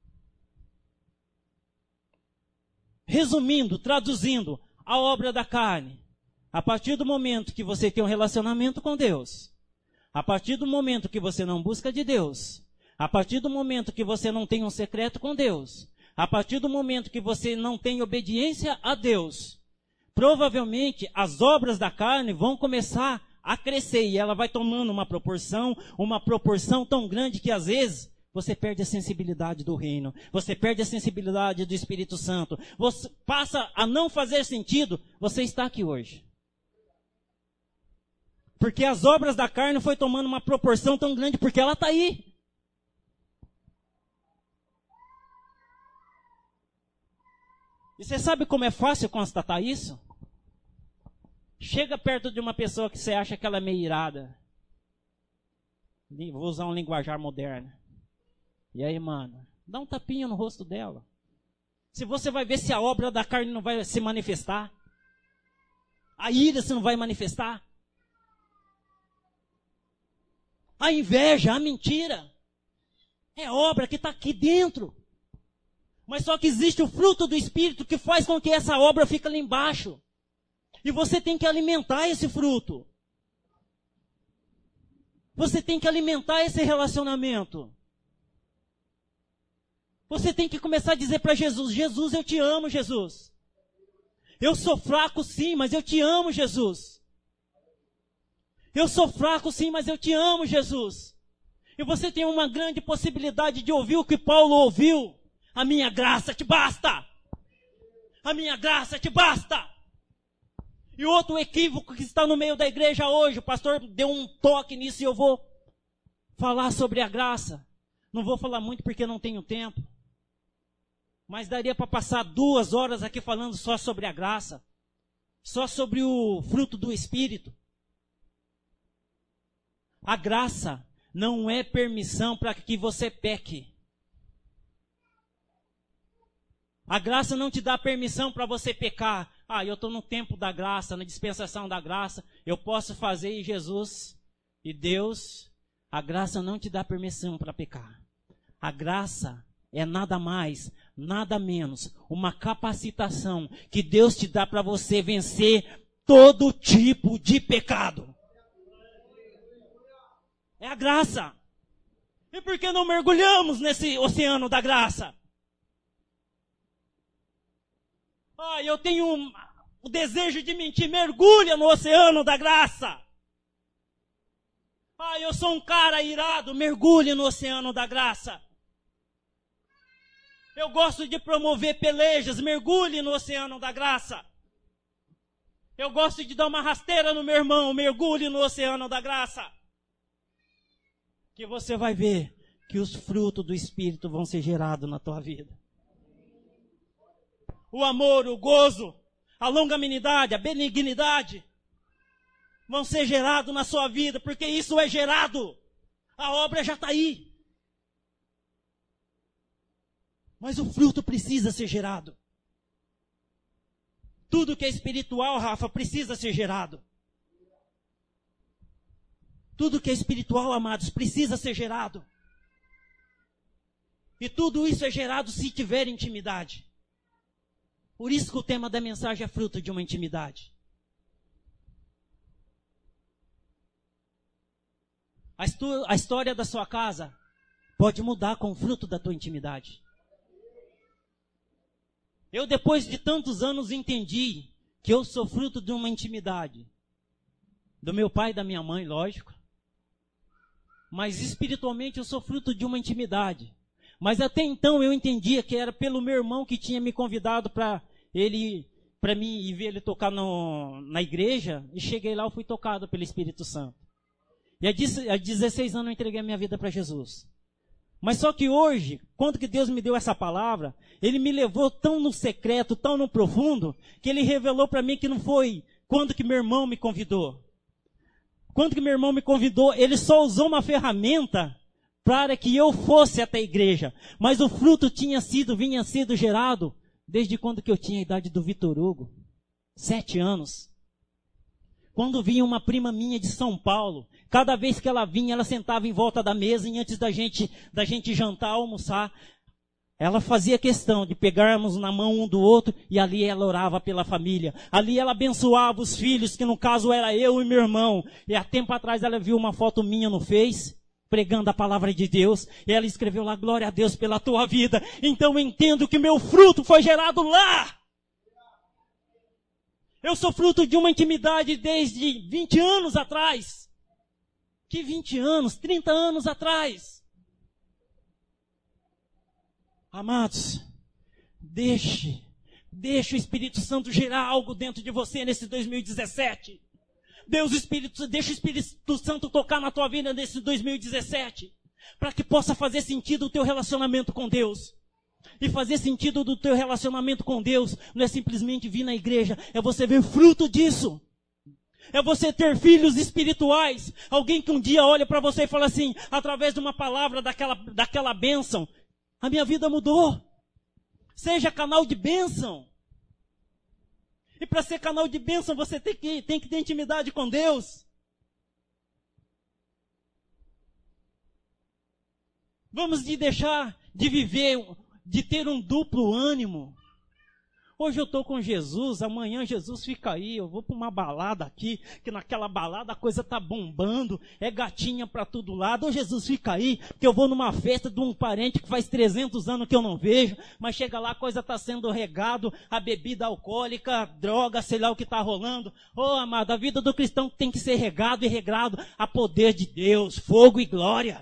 Resumindo, traduzindo, a obra da carne. A partir do momento que você tem um relacionamento com Deus, a partir do momento que você não busca de Deus, a partir do momento que você não tem um secreto com Deus, a partir do momento que você não tem obediência a Deus, provavelmente as obras da carne vão começar a crescer e ela vai tomando uma proporção tão grande que às vezes você perde a sensibilidade do reino, você perde a sensibilidade do Espírito Santo, você passa a não fazer sentido você está aqui hoje. Porque as obras da carne foi tomando uma proporção tão grande porque ela está aí. E você sabe como é fácil constatar isso? Chega perto de uma pessoa que você acha que ela é meio irada. Vou usar um linguajar moderno. E aí, mano, dá um tapinha no rosto dela. Se você vai ver se a obra da carne não vai se manifestar. A ira se não vai manifestar. A inveja, a mentira. É obra que está aqui dentro. Mas só que existe o fruto do Espírito que faz com que essa obra fique lá embaixo. E você tem que alimentar esse fruto. Você tem que alimentar esse relacionamento. Você tem que começar a dizer para Jesus: Jesus, eu te amo, Jesus. Eu sou fraco sim, mas eu te amo, Jesus. Eu sou fraco sim, mas eu te amo, Jesus. E você tem uma grande possibilidade de ouvir o que Paulo ouviu. A minha graça te basta. A minha graça te basta. E outro equívoco que está no meio da igreja hoje, o pastor deu um toque nisso e eu vou falar sobre a graça. Não vou falar muito porque não tenho tempo. Mas daria para passar 2 horas aqui falando só sobre a graça. Só sobre o fruto do Espírito. A graça não é permissão para que você peque. A graça não te dá permissão para você pecar. Ah, eu estou no tempo da graça, na dispensação da graça. Eu posso fazer e Jesus e Deus, a graça não te dá permissão para pecar. A graça é nada mais, nada menos, uma capacitação que Deus te dá para você vencer todo tipo de pecado. É a graça. E por que não mergulhamos nesse oceano da graça? Eu tenho o desejo de mentir. Mergulha no oceano da graça. Eu sou um cara irado. Mergulhe no oceano da graça. Eu gosto de promover pelejas. Mergulhe no oceano da graça. Eu gosto de dar uma rasteira no meu irmão. Mergulhe no oceano da graça. Que você vai ver que os frutos do Espírito vão ser gerados na tua vida. O amor, o gozo, a longanimidade, a benignidade vão ser gerados na sua vida, porque isso é gerado. A obra já está aí. Mas o fruto precisa ser gerado. Tudo que é espiritual, Rafa, precisa ser gerado. Tudo que é espiritual, amados, precisa ser gerado. E tudo isso é gerado se tiver intimidade. Por isso que o tema da mensagem é fruto de uma intimidade. A história da sua casa pode mudar com o fruto da tua intimidade. Eu, depois de tantos anos, entendi que eu sou fruto de uma intimidade. Do meu pai e da minha mãe, lógico. Mas espiritualmente eu sou fruto de uma intimidade. Mas até então eu entendia que era pelo meu irmão que tinha me convidado para mim ir ver ele tocar na igreja. E cheguei lá, eu fui tocado pelo Espírito Santo. E há 16 anos eu entreguei a minha vida para Jesus. Mas só que hoje, quando que Deus me deu essa palavra, Ele me levou tão no secreto, tão no profundo, que Ele revelou para mim que não foi quando que meu irmão me convidou. Quando que meu irmão me convidou, ele só usou uma ferramenta para que eu fosse até a igreja. Mas o fruto vinha sido gerado desde quando que eu tinha a idade do Vitor Hugo. 7 anos. Quando vinha uma prima minha de São Paulo, cada vez que ela vinha, ela sentava em volta da mesa e antes da gente jantar, almoçar, ela fazia questão de pegarmos na mão um do outro e ali ela orava pela família. Ali ela abençoava os filhos, que no caso era eu e meu irmão. E há tempo atrás ela viu uma foto minha no Face, pregando a palavra de Deus. E ela escreveu lá, glória a Deus pela tua vida. Então eu entendo que meu fruto foi gerado lá. Eu sou fruto de uma intimidade desde 20 anos atrás. Que 20 anos? 30 anos atrás. Amados, deixe o Espírito Santo gerar algo dentro de você nesse 2017. Deixa o Espírito Santo tocar na tua vida nesse 2017. Para que possa fazer sentido o teu relacionamento com Deus. E fazer sentido do teu relacionamento com Deus não é simplesmente vir na igreja, é você ver fruto disso. É você ter filhos espirituais. Alguém que um dia olha para você e fala assim, através de uma palavra daquela bênção, a minha vida mudou. Seja canal de bênção. E para ser canal de bênção, você tem que ter intimidade com Deus. Vamos deixar de viver, de ter um duplo ânimo. Hoje eu estou com Jesus, amanhã Jesus fica aí, eu vou para uma balada aqui, que naquela balada a coisa está bombando, é gatinha para todo lado. Ou Jesus fica aí, que eu vou numa festa de um parente que faz 300 anos que eu não vejo, mas chega lá a coisa está sendo regado, a bebida alcoólica, droga, sei lá o que está rolando. Amado, a vida do cristão tem que ser regado e regrado a poder de Deus, fogo e glória.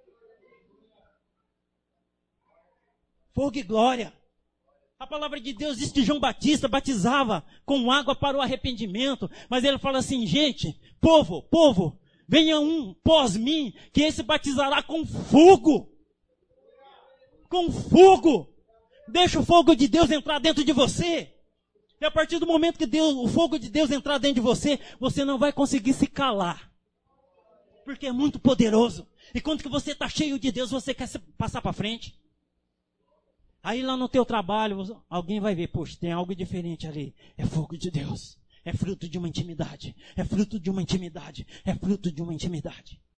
Fogo e glória. A palavra de Deus diz que João Batista batizava com água para o arrependimento. Mas ele fala assim, gente, povo, venha um pós mim, que esse batizará com fogo. Com fogo. Deixa o fogo de Deus entrar dentro de você. E a partir do momento que o fogo de Deus entrar dentro de você, você não vai conseguir se calar. Porque é muito poderoso. E quando que você está cheio de Deus, você quer passar para frente. Aí lá no teu trabalho, alguém vai ver, poxa, tem algo diferente ali. É fogo de Deus. É fruto de uma intimidade. É fruto de uma intimidade. É fruto de uma intimidade.